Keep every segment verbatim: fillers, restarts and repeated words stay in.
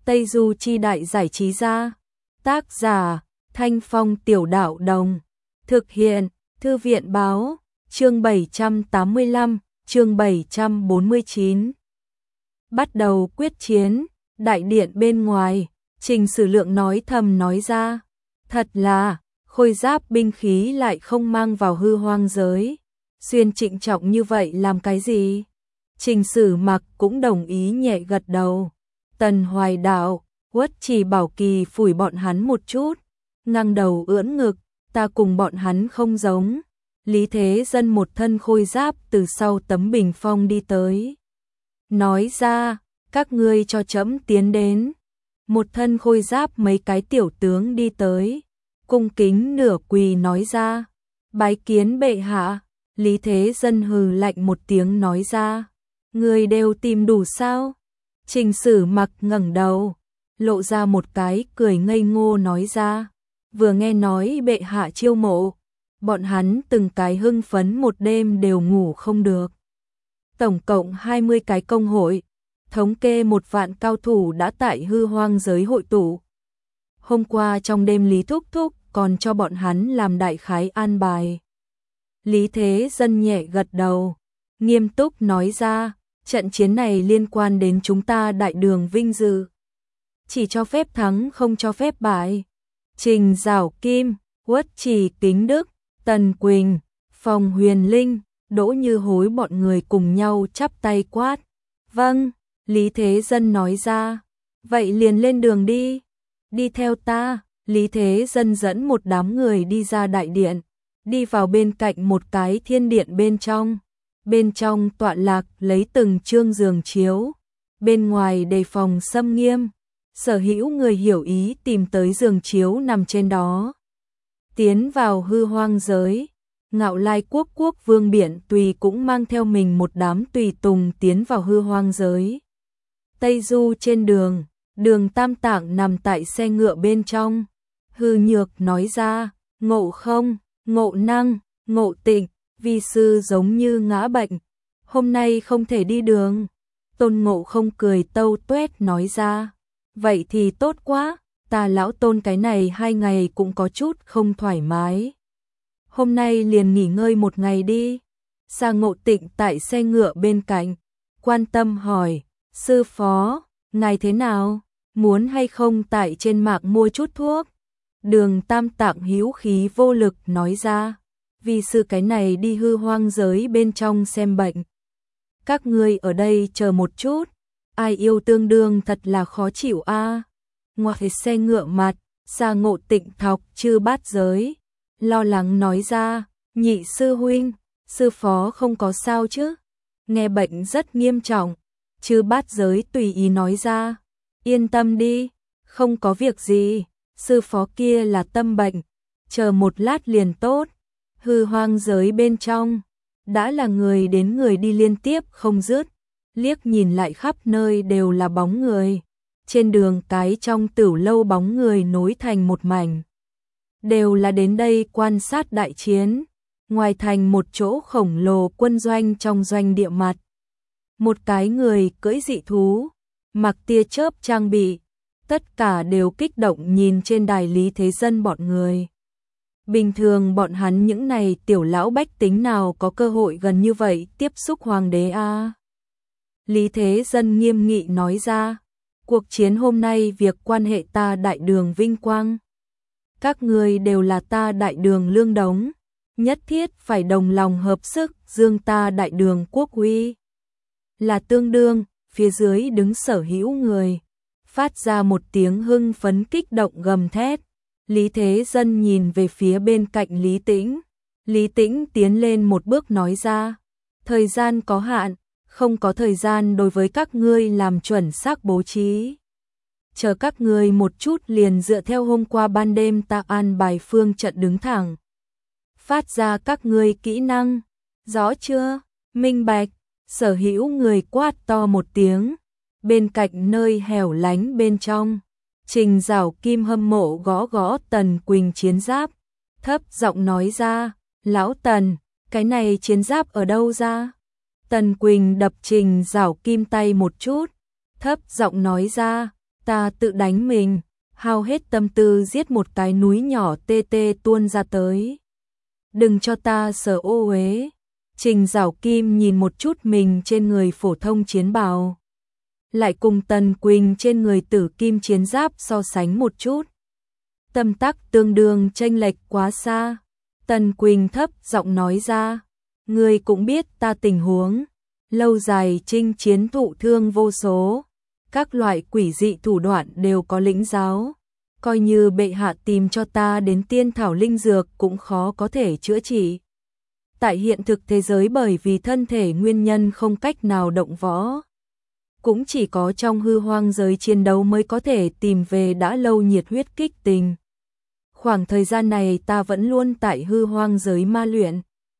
Tây Du Chi Đại Giải Trí Gia. Tác giả Thanh Phong Tiểu Đạo Đồng. Thực hiện Thư viện Báo. Chương bảy trăm tám mươi lăm, chương bảy trăm bốn mươi chín. Bắt đầu quyết chiến. Đại điện bên ngoài, Trình Sử Lượng nói thầm nói ra. Thật là, khôi giáp binh khí lại không mang vào hư hoang giới. Xuyên trịnh trọng như vậy làm cái gì? Trình Sử Mặc cũng đồng ý nhẹ gật đầu. Tần Hoài Đạo, Uất Chỉ Bảo Kỳ phủi bọn hắn một chút, ngang đầu ưỡn ngực, ta cùng bọn hắn không giống. Lý Thế Dân một thân khôi giáp từ sau tấm bình phong đi tới. Nói ra, các ngươi cho trẫm tiến đến. Một thân khôi giáp mấy cái tiểu tướng đi tới, cung kính nửa quỳ nói ra. Bái kiến bệ hạ. Lý Thế Dân hừ lạnh một tiếng nói ra. Người đều tìm đủ sao? Trình Sử Mặc ngẩng đầu, lộ ra một cái cười ngây ngô nói ra. Vừa nghe nói bệ hạ chiêu mộ, bọn hắn từng cái hưng phấn một đêm đều ngủ không được. Tổng cộng hai mươi cái công hội, thống kê một vạn cao thủ đã tại hư hoang giới hội tụ. Hôm qua trong đêm Lý Thúc Thúc còn cho bọn hắn làm đại khái an bài. Lý Thế Dân nhẹ gật đầu, nghiêm túc nói ra, trận chiến này liên quan đến chúng ta Đại Đường vinh dự. Chỉ cho phép thắng không cho phép bại. Trình Giảo Kim, Uất Chỉ Kính Đức, Tần Quỳnh, Phòng Huyền Linh, Đỗ Như Hối bọn người cùng nhau chắp tay quát. Vâng, Lý Thế Dân nói ra. Vậy liền lên đường đi. Đi theo ta. Lý Thế Dân dẫn một đám người đi ra đại điện, đi vào bên cạnh một cái thiên điện bên trong. Bên trong tọa lạc lấy từng chương giường chiếu, bên ngoài đề phòng xâm nghiêm. Sở hữu người hiểu ý tìm tới giường chiếu nằm trên đó. Tiến vào hư hoang giới, Ngạo Lai quốc quốc vương Biển Tùy cũng mang theo mình một đám tùy tùng tiến vào hư hoang giới. Tây Du trên đường, Đường Tam Tạng nằm tại xe ngựa bên trong. Hư Nhược nói ra, Ngộ Không, Ngộ Năng, Ngộ Tịnh, vi sư giống như ngã bệnh, hôm nay không thể đi đường. Tôn Ngộ Không cười tâu tuét nói ra, vậy thì tốt quá, ta lão Tôn cái này hai ngày cũng có chút không thoải mái. Hôm nay liền nghỉ ngơi một ngày đi. Sa Ngộ Tịnh tại xe ngựa bên cạnh, quan tâm hỏi, sư phó, ngài thế nào, muốn hay không tại trên mạng mua chút thuốc? Đường Tam Tạng hữu khí vô lực nói ra, vì sư cái này đi hư hoang giới bên trong xem bệnh. Các ngươi ở đây chờ một chút, ai yêu tương đương thật là khó chịu a. À. Ngoài xe ngựa mặt, Sa Ngộ Tịnh thọc Chư Bát Giới, lo lắng nói ra, nhị sư huynh, sư phó không có sao chứ? Nghe bệnh rất nghiêm trọng. Chư Bát Giới tùy ý nói ra, yên tâm đi, không có việc gì, sư phó kia là tâm bệnh, chờ một lát liền tốt. Hư hoang giới bên trong, đã là người đến người đi liên tiếp không dứt, liếc nhìn lại khắp nơi đều là bóng người. Trên đường cái trong tửu lâu bóng người nối thành một mảnh, đều là đến đây quan sát đại chiến. Ngoài thành một chỗ khổng lồ quân doanh trong doanh địa mặt, một cái người cưỡi dị thú, mặc tia chớp trang bị, tất cả đều kích động nhìn trên đài Lý Thế Dân bọn người. Bình thường bọn hắn những này tiểu lão bách tính nào có cơ hội gần như vậy tiếp xúc hoàng đế a. À? Lý Thế Dân nghiêm nghị nói ra, cuộc chiến hôm nay việc quan hệ ta Đại Đường vinh quang. Các người đều là ta Đại Đường lương đống, nhất thiết phải đồng lòng hợp sức dương ta Đại Đường quốc uy. Là tương đương, phía dưới đứng sở hữu người, phát ra một tiếng hưng phấn kích động gầm thét. Lý Thế Dân nhìn về phía bên cạnh Lý Tĩnh. Lý Tĩnh tiến lên một bước nói ra, thời gian có hạn, không có thời gian đối với các ngươi làm chuẩn xác bố trí. Chờ các ngươi một chút liền dựa theo hôm qua ban đêm ta an bài phương trận đứng thẳng. Phát ra các ngươi kỹ năng, rõ chưa? Minh bạch. Sở hữu người quát to một tiếng. Bên cạnh nơi hẻo lánh bên trong, Trình Giảo Kim hâm mộ gõ gõ Tần Quỳnh chiến giáp, thấp giọng nói ra, lão Tần, cái này chiến giáp ở đâu ra? Tần Quỳnh đập Trình Giảo Kim tay một chút, thấp giọng nói ra, Ta tự đánh mình, hao hết tâm tư giết một cái núi nhỏ tê tê tuôn ra tới. Đừng cho ta sờ ô uế. Trình Giảo Kim nhìn một chút mình trên người phổ thông chiến bào, lại cùng Tần Quỳnh trên người tử kim chiến giáp so sánh một chút. Tâm tắc tương đương chênh lệch quá xa. Tần Quỳnh thấp giọng nói ra, ngươi cũng biết ta tình huống, lâu dài chinh chiến thụ thương vô số, các loại quỷ dị thủ đoạn đều có lĩnh giáo, coi như bệ hạ tìm cho ta đến tiên thảo linh dược cũng khó có thể chữa trị. Tại hiện thực thế giới bởi vì thân thể nguyên nhân không cách nào động võ, cũng chỉ có trong hư hoang giới chiến đấu mới có thể tìm về đã lâu nhiệt huyết kích tình. Khoảng thời gian này ta vẫn luôn tại hư hoang giới ma luyện.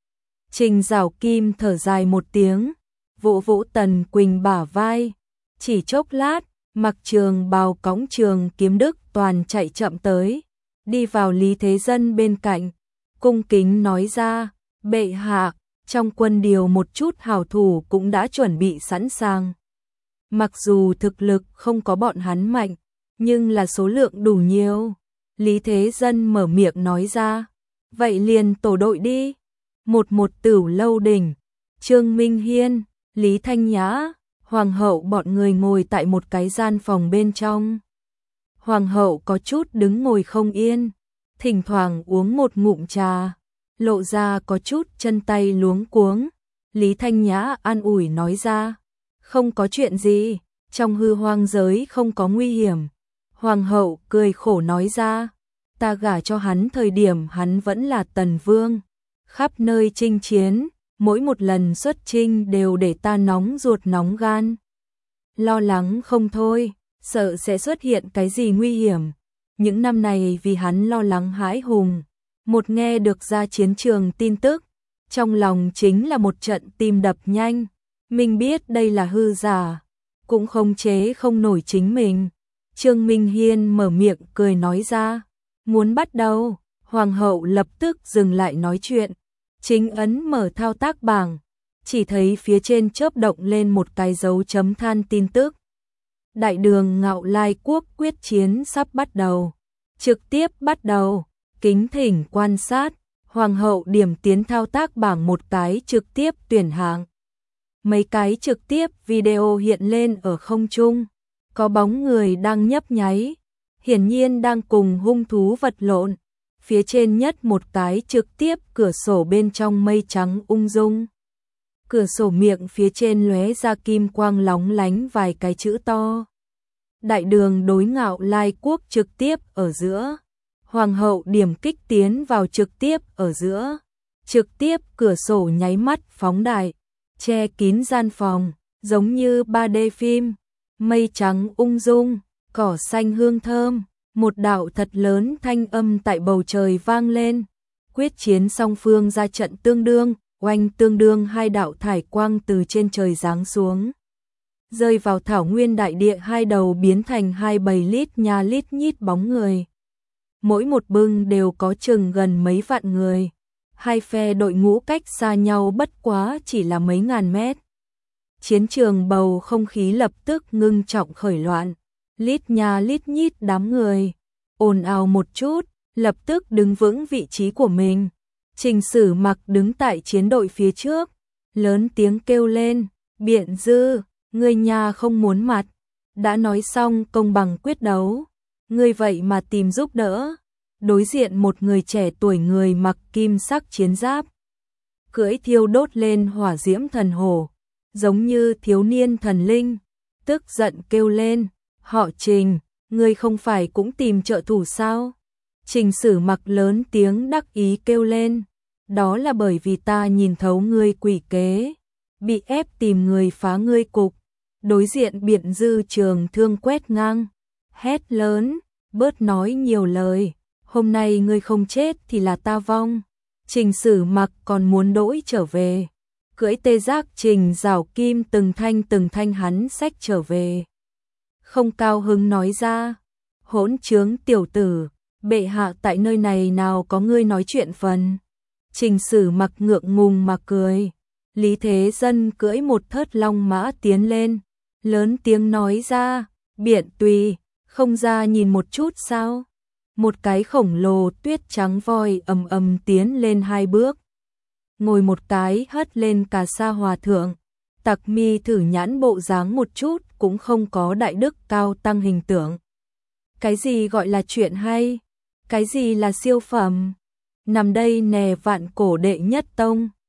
Trình Giảo Kim thở dài một tiếng, vỗ vỗ Tần Quỳnh bả vai. Chỉ chốc lát, mặc trường bào cõng trường kiếm đức toàn chạy chậm tới, đi vào Lý Thế Dân bên cạnh, cung kính nói ra, bệ hạ, trong quân điều một chút hảo thủ cũng đã chuẩn bị sẵn sàng. Mặc dù thực lực không có bọn hắn mạnh, nhưng là số lượng đủ nhiều. Lý Thế Dân mở miệng nói ra, vậy liền tổ đội đi. Một một Tửu Lâu Đỉnh, Trương Minh Hiên, Lý Thanh Nhã, Hoàng hậu bọn người ngồi tại một cái gian phòng bên trong. Hoàng hậu có chút đứng ngồi không yên, thỉnh thoảng uống một ngụm trà, lộ ra có chút chân tay luống cuống. Lý Thanh Nhã an ủi nói ra, không có chuyện gì, trong hư hoang giới không có nguy hiểm. Hoàng hậu cười khổ nói ra, ta gả cho hắn thời điểm hắn vẫn là tần vương, khắp nơi chinh chiến, mỗi một lần xuất chinh đều để ta nóng ruột nóng gan. Lo lắng không thôi, sợ sẽ xuất hiện cái gì nguy hiểm. Những năm này vì hắn lo lắng hãi hùng, một nghe được ra chiến trường tin tức, trong lòng chính là một trận tim đập nhanh. Mình biết đây là hư giả, cũng không chế không nổi chính mình. Trương Minh Hiên mở miệng cười nói ra, muốn bắt đầu. Hoàng hậu lập tức dừng lại nói chuyện, chính ấn mở thao tác bảng, chỉ thấy phía trên chớp động lên một cái dấu chấm than tin tức. Đại đường Ngạo Lai quốc quyết chiến sắp bắt đầu, trực tiếp bắt đầu, kính thỉnh quan sát. Hoàng hậu điểm tiến thao tác bảng một cái trực tiếp tuyển hạng. Mấy cái trực tiếp video hiện lên ở không trung, có bóng người đang nhấp nháy, hiển nhiên đang cùng hung thú vật lộn. Phía trên nhất một cái trực tiếp cửa sổ bên trong mây trắng ung dung. Cửa sổ miệng phía trên lóe ra kim quang lóng lánh vài cái chữ to. Đại đường đối Ngạo Lai quốc trực tiếp ở giữa. Hoàng hậu điểm kích tiến vào trực tiếp ở giữa. Trực tiếp cửa sổ nháy mắt phóng đại, che kín gian phòng, giống như ba D phim. Mây trắng ung dung, cỏ xanh hương thơm, một đạo thật lớn thanh âm tại bầu trời vang lên. Quyết chiến song phương ra trận tương đương, oanh tương đương hai đạo thải quang từ trên trời giáng xuống, rơi vào thảo nguyên đại địa, hai đầu biến thành hai bầy lít nha lít nhít bóng người. Mỗi một bưng đều có chừng gần mấy vạn người. Hai phe đội ngũ cách xa nhau bất quá chỉ là mấy ngàn mét. Chiến trường bầu không khí lập tức ngưng trọng khởi loạn. Lít nha lít nhít đám người, ồn ào một chút, lập tức đứng vững vị trí của mình. Trình Sử Mặc đứng tại chiến đội phía trước, lớn tiếng kêu lên, Biện Dư, ngươi nhà không muốn mặt, đã nói xong công bằng quyết đấu, ngươi vậy mà tìm giúp đỡ. Đối diện một người trẻ tuổi, người mặc kim sắc chiến giáp, cưỡi thiêu đốt lên hỏa diễm thần hổ, giống như thiếu niên thần linh, tức giận kêu lên, họ Trình, ngươi không phải cũng tìm trợ thủ sao? Trình Sử Mặc lớn tiếng đắc ý kêu lên, đó là bởi vì ta nhìn thấu ngươi quỷ kế, bị ép tìm người phá ngươi cục. Đối diện Biện Dư trường thương quét ngang, hét lớn, bớt nói nhiều lời, hôm nay ngươi không chết thì là ta vong. Trình Sử Mặc còn muốn đỗi trở về, cưỡi tê giác Trình Giảo Kim từng thanh từng thanh hắn xách trở về. Không cao hứng nói ra, hỗn trướng tiểu tử, bệ hạ tại nơi này nào có ngươi nói chuyện phần. Trình Sử Mặc ngượng ngùng mà cười. Lý Thế Dân cưỡi một thớt long mã tiến lên, lớn tiếng nói ra, Biện Tùy, Không ra nhìn một chút sao? Một cái khổng lồ tuyết trắng voi ầm ầm tiến lên hai bước. Ngồi một cái hất lên cà sa hòa thượng. Tặc Mi thử nhãn bộ dáng một chút cũng không có đại đức cao tăng hình tượng. Cái gì gọi là chuyện hay? Cái gì là siêu phẩm? Nằm đây nè vạn cổ đệ nhất tông.